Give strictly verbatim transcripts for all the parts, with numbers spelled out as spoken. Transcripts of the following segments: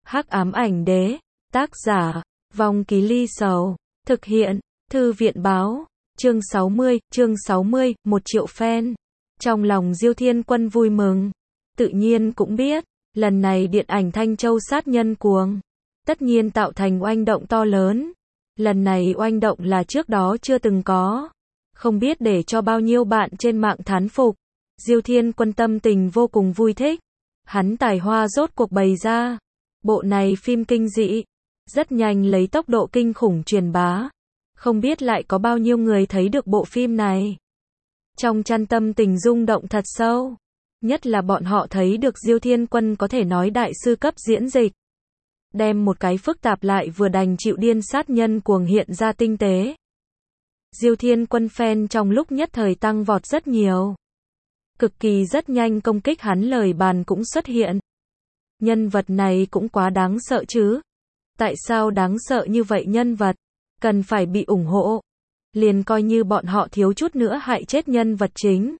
Hắc ám ảnh đế, tác giả, Vong Ký Ly Sầu, thực hiện, Thư viện báo, chương sáu mươi, chương sáu mươi, một triệu fan. Trong lòng Diêu Thiên Quân vui mừng, tự nhiên cũng biết, lần này điện ảnh Thanh Châu sát nhân cuồng, tất nhiên tạo thành oanh động to lớn. Lần này oanh động là trước đó chưa từng có, không biết để cho bao nhiêu bạn trên mạng thán phục. Diêu Thiên Quân tâm tình vô cùng vui thích, hắn tài hoa rốt cuộc bày ra. Bộ này phim kinh dị, rất nhanh lấy tốc độ kinh khủng truyền bá. Không biết lại có bao nhiêu người thấy được bộ phim này. Trong chăn tâm tình rung động thật sâu. Nhất là bọn họ thấy được Diêu Thiên Quân có thể nói đại sư cấp diễn dịch. Đem một cái phức tạp lại vừa đành chịu điên sát nhân cuồng hiện ra tinh tế. Diêu Thiên Quân fan trong lúc nhất thời tăng vọt rất nhiều. Cực kỳ rất nhanh công kích hắn lời bàn cũng xuất hiện. Nhân vật này cũng quá đáng sợ chứ. Tại sao đáng sợ như vậy nhân vật? Cần phải bị ủng hộ. Liền coi như bọn họ thiếu chút nữa hại chết nhân vật chính.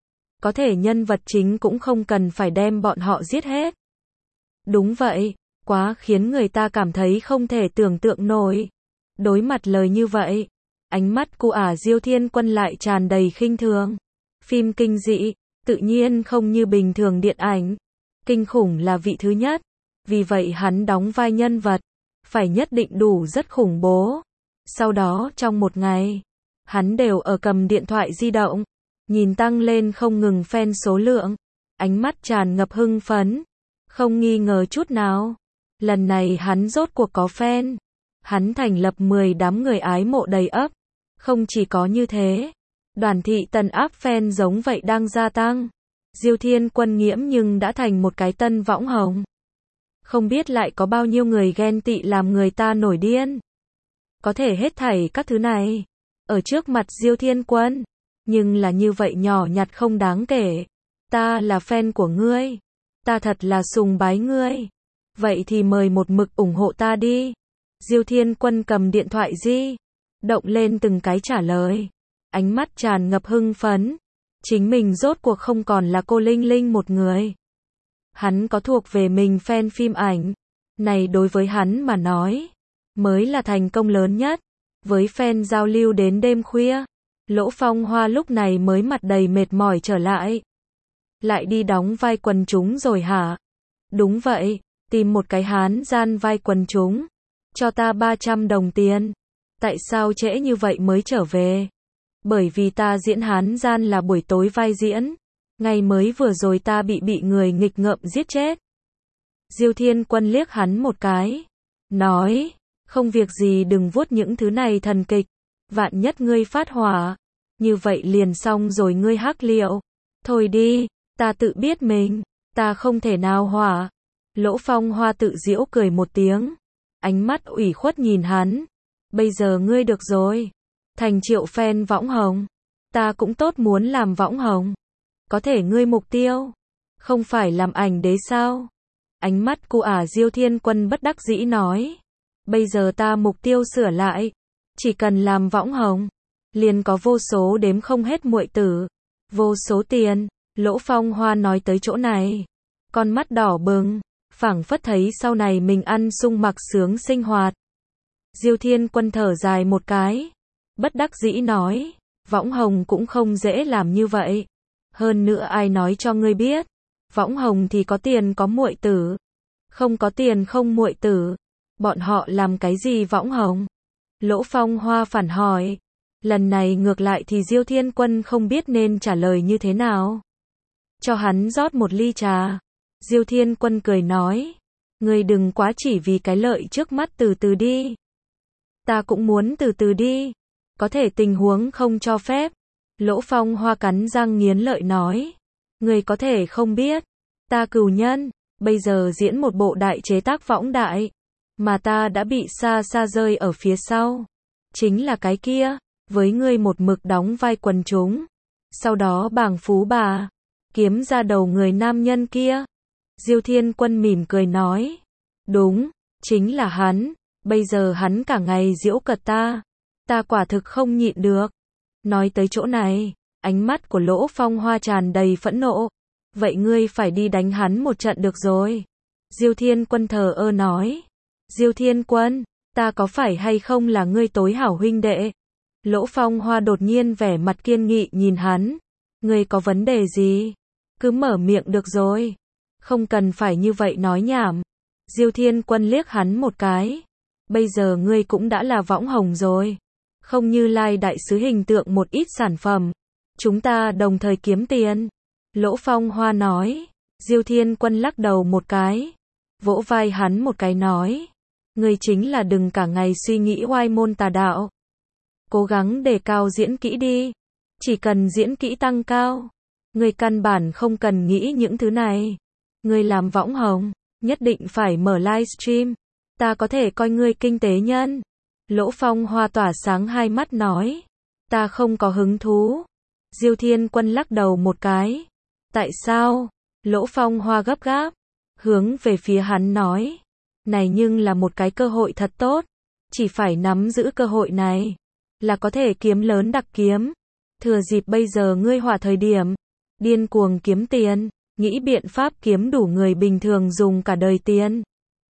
Có thể nhân vật chính cũng không cần phải đem bọn họ giết hết. Đúng vậy, quá khiến người ta cảm thấy không thể tưởng tượng nổi. Đối mặt lời như vậy, ánh mắt của ả Diêu Thiên Quân lại tràn đầy khinh thường. Phim kinh dị, tự nhiên không như bình thường điện ảnh. Kinh khủng là vị thứ nhất. Vì vậy hắn đóng vai nhân vật, phải nhất định đủ rất khủng bố. Sau đó trong một ngày, hắn đều ở cầm điện thoại di động, nhìn tăng lên không ngừng fan số lượng, ánh mắt tràn ngập hưng phấn, không nghi ngờ chút nào. Lần này hắn rốt cuộc có fan, hắn thành lập mười đám người ái mộ đầy ắp. Không chỉ có như thế, đoàn thị tần áp fan giống vậy đang gia tăng. Diêu Thiên Quân nghiễm nhưng đã thành một cái tân võng hồng. Không biết lại có bao nhiêu người ghen tị làm người ta nổi điên. Có thể hết thảy các thứ này ở trước mặt Diêu Thiên Quân, nhưng là như vậy nhỏ nhặt không đáng kể. Ta là fan của ngươi, ta thật là sùng bái ngươi. Vậy thì mời một mực ủng hộ ta đi. Diêu Thiên Quân cầm điện thoại di động lên từng cái trả lời, ánh mắt tràn ngập hưng phấn. Chính mình rốt cuộc không còn là cô Linh Linh một người. Hắn có thuộc về mình fan phim ảnh. Này đối với hắn mà nói, mới là thành công lớn nhất. Với fan giao lưu đến đêm khuya, Lỗ Phong Hoa lúc này mới mặt đầy mệt mỏi trở lại. Lại đi đóng vai quần chúng rồi hả? Đúng vậy, tìm một cái hán gian vai quần chúng. Cho ta ba trăm đồng tiền. Tại sao trễ như vậy mới trở về? Bởi vì ta diễn hán gian là buổi tối vai diễn. Ngày mới vừa rồi ta bị bị người nghịch ngợm giết chết. Diêu Thiên Quân liếc hắn một cái, nói, không việc gì đừng vuốt những thứ này thần kịch. Vạn nhất ngươi phát hỏa, như vậy liền xong rồi ngươi hắc liệu. Thôi đi, ta tự biết mình, ta không thể nào hỏa. Lỗ Phong Hoa tự giễu cười một tiếng, ánh mắt ủy khuất nhìn hắn. Bây giờ ngươi được rồi, thành triệu fan võng hồng. Ta cũng tốt muốn làm võng hồng. Có thể ngươi mục tiêu không phải làm ảnh đế sao? Ánh mắt của ả Diêu Thiên Quân bất đắc dĩ nói, bây giờ ta mục tiêu sửa lại, chỉ cần làm võng hồng, liền có vô số đếm không hết muội tử, vô số tiền. Lỗ Phong Hoa nói tới chỗ này, con mắt đỏ bừng, phảng phất thấy sau này mình ăn sung mặc sướng sinh hoạt. Diêu Thiên Quân thở dài một cái, bất đắc dĩ nói, võng hồng cũng không dễ làm như vậy. Hơn nữa ai nói cho ngươi biết, võng hồng thì có tiền có muội tử, không có tiền không muội tử. Bọn họ làm cái gì võng hồng? Lỗ Phong Hoa phản hỏi. Lần này ngược lại thì Diêu Thiên Quân không biết nên trả lời như thế nào. Cho hắn rót một ly trà. Diêu Thiên Quân cười nói, ngươi đừng quá chỉ vì cái lợi trước mắt, từ từ đi. Ta cũng muốn từ từ đi. Có thể tình huống không cho phép. Lỗ Phong Hoa cắn răng nghiến lợi nói, người có thể không biết, ta cừu nhân, bây giờ diễn một bộ đại chế tác võng đại, mà ta đã bị xa xa rơi ở phía sau. Chính là cái kia, với ngươi một mực đóng vai quần chúng, sau đó bảng phú bà, kiếm ra đầu người nam nhân kia. Diêu Thiên Quân mỉm cười nói, đúng, chính là hắn, bây giờ hắn cả ngày giễu cợt ta, ta quả thực không nhịn được. Nói tới chỗ này, ánh mắt của Lỗ Phong Hoa tràn đầy phẫn nộ. Vậy ngươi phải đi đánh hắn một trận được rồi. Diêu Thiên Quân thờ ơ nói. Diêu Thiên Quân, ta có phải hay không là ngươi tối hảo huynh đệ? Lỗ Phong Hoa đột nhiên vẻ mặt kiên nghị nhìn hắn. Ngươi có vấn đề gì? Cứ mở miệng được rồi. Không cần phải như vậy nói nhảm. Diêu Thiên Quân liếc hắn một cái. Bây giờ ngươi cũng đã là võng hồng rồi. Không như Lai đại sứ hình tượng một ít sản phẩm. Chúng ta đồng thời kiếm tiền. Lỗ Phong Hoa nói. Diêu Thiên Quân lắc đầu một cái. Vỗ vai hắn một cái nói. Ngươi chính là đừng cả ngày suy nghĩ oai môn tà đạo. Cố gắng đề cao diễn kỹ đi. Chỉ cần diễn kỹ tăng cao. Ngươi căn bản không cần nghĩ những thứ này. Ngươi làm võng hồng, nhất định phải mở livestream. Ta có thể coi ngươi kinh tế nhân. Lỗ Phong Hoa tỏa sáng hai mắt nói. Ta không có hứng thú. Diêu Thiên Quân lắc đầu một cái. Tại sao? Lỗ Phong Hoa gấp gáp. Hướng về phía hắn nói. Này nhưng là một cái cơ hội thật tốt. Chỉ phải nắm giữ cơ hội này. Là có thể kiếm lớn đặc kiếm. Thừa dịp bây giờ ngươi hỏa thời điểm. Điên cuồng kiếm tiền. Nghĩ biện pháp kiếm đủ người bình thường dùng cả đời tiền.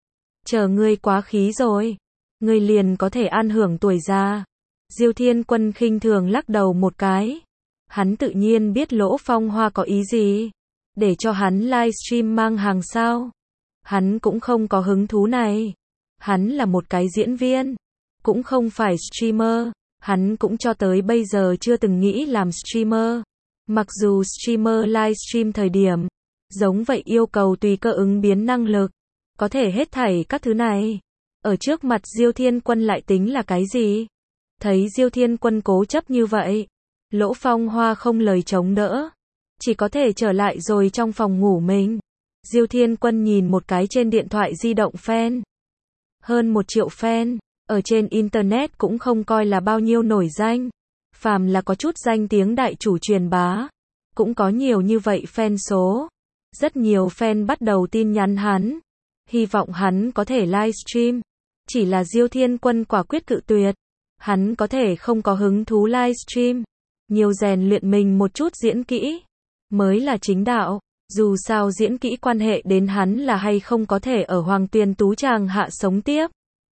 Chờ ngươi quá khí rồi. Ngươi liền có thể an hưởng tuổi già. Diêu Thiên Quân khinh thường lắc đầu một cái. Hắn tự nhiên biết Lỗ Phong Hoa có ý gì. Để cho hắn livestream mang hàng sao. Hắn cũng không có hứng thú này. Hắn là một cái diễn viên. Cũng không phải streamer. Hắn cũng cho tới bây giờ chưa từng nghĩ làm streamer. Mặc dù streamer livestream thời điểm. Giống vậy yêu cầu tùy cơ ứng biến năng lực. Có thể hết thảy các thứ này. Ở trước mặt Diêu Thiên Quân lại tính là cái gì? Thấy Diêu Thiên Quân cố chấp như vậy. Lỗ Phong Hoa không lời chống đỡ. Chỉ có thể trở lại rồi trong phòng ngủ mình. Diêu Thiên Quân nhìn một cái trên điện thoại di động fan. Hơn một triệu fan. Ở trên internet cũng không coi là bao nhiêu nổi danh. Phàm là có chút danh tiếng đại chủ truyền bá. Cũng có nhiều như vậy fan số. Rất nhiều fan bắt đầu tin nhắn hắn. Hy vọng hắn có thể livestream. Chỉ là Diêu Thiên Quân quả quyết cự tuyệt. Hắn có thể không có hứng thú livestream. Nhiều rèn luyện mình một chút diễn kỹ. Mới là chính đạo. Dù sao diễn kỹ quan hệ đến hắn là hay không có thể ở Hoàng Tuyền Tú Tràng hạ sống tiếp.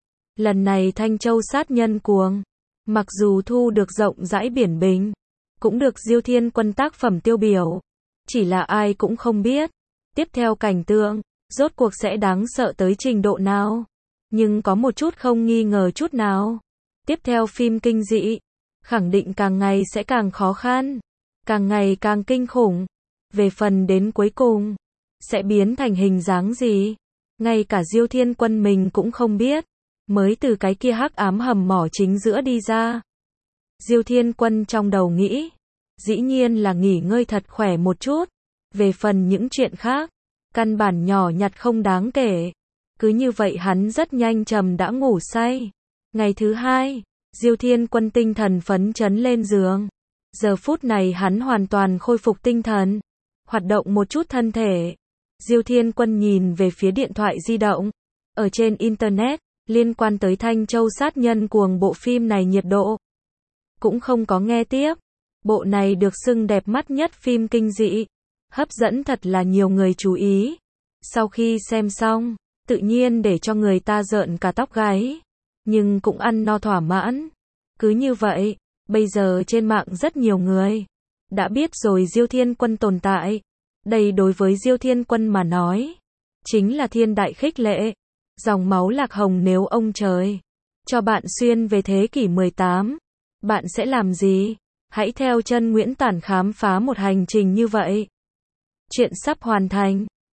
Lần này Thanh Châu sát nhân cuồng. Mặc dù thu được rộng rãi biển bình. Cũng được Diêu Thiên Quân tác phẩm tiêu biểu. Chỉ là ai cũng không biết. Tiếp theo cảnh tượng. Rốt cuộc sẽ đáng sợ tới trình độ nào. Nhưng có một chút không nghi ngờ chút nào. Tiếp theo phim kinh dị. Khẳng định càng ngày sẽ càng khó khăn. Càng ngày càng kinh khủng. Về phần đến cuối cùng. Sẽ biến thành hình dáng gì. Ngay cả Diêu Thiên Quân mình cũng không biết. Mới từ cái kia hắc ám hầm mỏ chính giữa đi ra. Diêu Thiên Quân trong đầu nghĩ. Dĩ nhiên là nghỉ ngơi thật khỏe một chút. Về phần những chuyện khác. Căn bản nhỏ nhặt không đáng kể. Cứ như vậy hắn rất nhanh trầm đã ngủ say. Ngày thứ hai. Diêu Thiên Quân tinh thần phấn chấn lên giường. Giờ phút này hắn hoàn toàn khôi phục tinh thần. Hoạt động một chút thân thể. Diêu Thiên Quân nhìn về phía điện thoại di động. Ở trên internet. Liên quan tới Thanh Châu sát nhân cuồng bộ phim này nhiệt độ. Cũng không có nghe tiếp. Bộ này được xưng đẹp mắt nhất phim kinh dị. Hấp dẫn thật là nhiều người chú ý. Sau khi xem xong. Tự nhiên để cho người ta rợn cả tóc gáy. Nhưng cũng ăn no thỏa mãn. Cứ như vậy. Bây giờ trên mạng rất nhiều người. Đã biết rồi Diêu Thiên Quân tồn tại. Đây đối với Diêu Thiên Quân mà nói. Chính là thiên đại khích lệ. Dòng máu lạc hồng nếu ông trời cho bạn xuyên về thế kỷ mười tám, bạn sẽ làm gì? Hãy theo chân Nguyễn Tản khám phá một hành trình như vậy. Chuyện sắp hoàn thành.